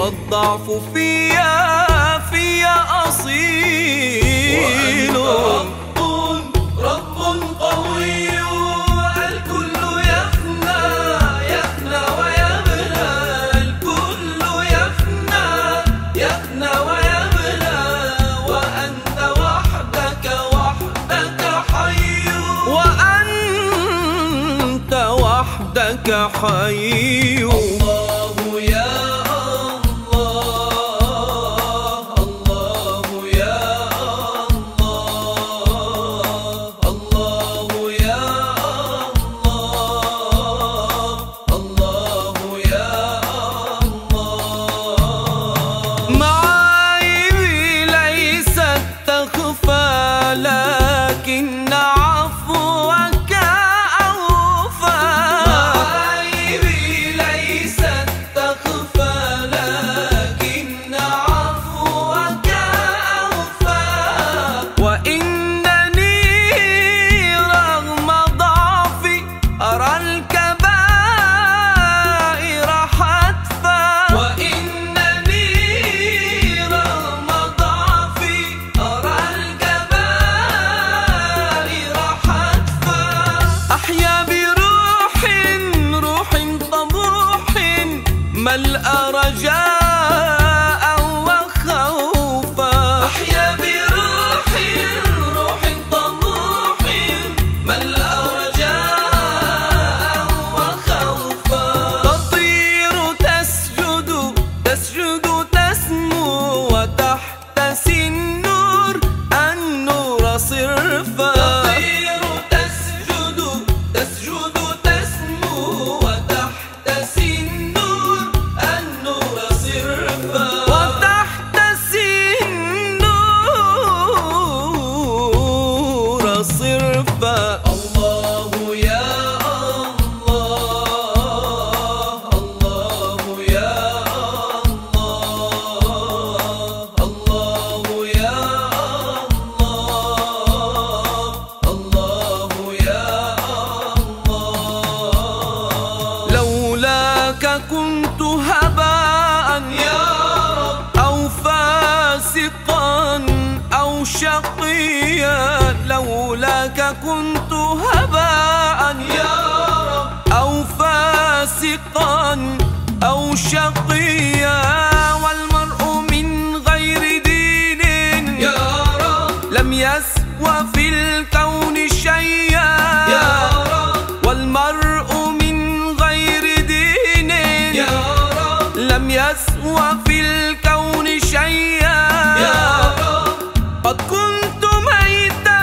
والضعف فيا أصيل. رب قوي الكل يفنى ويبلى، الكل يفنى ويبلى، وأنت وحدك حي، وأنت وحدك حي. الله يا الله، الله يا الله، الله يا الله، الله يا الله. معايبي ليست تخفى، لكن عفوك أوفى. معايبي ليست تخفى، لكن عفوك أوفى. وإنني رغم ضعفي أرى الكبائر حتفا، وإنني رغم ضعفي أرى الكبائر حتفا. أحيا بروح طموح ملأ رجاء وخوفا. أحيا بروح طموح ملأ رجاء وخوفا. تطير تسجد تسمو، وتحت النور صرفا. تطير تسجد تسمو، وتحت النور صرفا. وتحت النور صرفا. الله يا الله، الله يا الله، الله يا الله، الله يا الله. لولاك كنت هباء يا رب، أو فاسقا أو شقيا. لولاك كنت هباء يا رب، أو فاسقا أو شقيا. والمرء من غير دين يا رب، لم يسوى في الكون شيئا. يا رب، والمرء من غير دين يا رب، لم يسوى في الكون شيئا. يا رب. قد كنت ميتا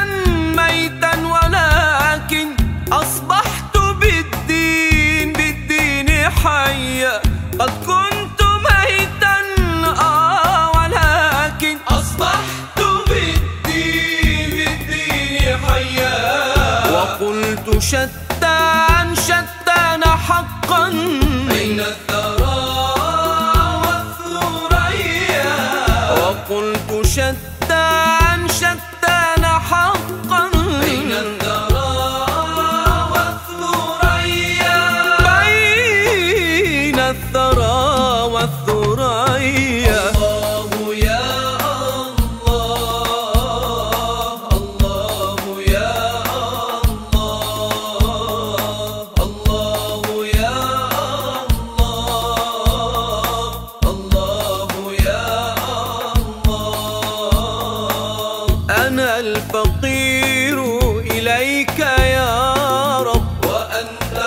ولكن أصبحت بالدين حيا. قد كنت ميتا ولكن أصبحت بالدين حيا. وقلت شتان حقا بين الثرى والثريا. وقلت شتان حقا بين الثرى والثريا. بين الثرى والثريا. الله يا الله، الله يا الله، الله يا الله، الله يا الله. أنا الفقير إليك يا رب، وأنت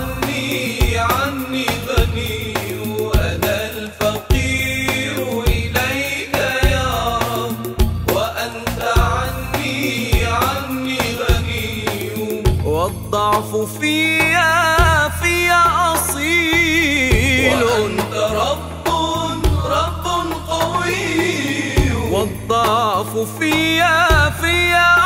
عني غني. أنا الفقير إليك يا رب، وأنت عني غني. والضعف فيا أصيل. وأنت رب قوي، والضعف فيا